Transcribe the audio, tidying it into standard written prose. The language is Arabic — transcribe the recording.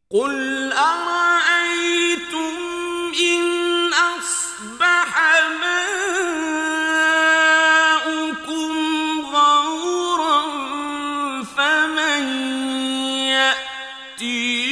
قُلْ أَرَأَيْتُمْ إِنْ أَصْبَحَ مَاؤُكُمْ غَوْرًا فَمَنْ يَأْتِيكُم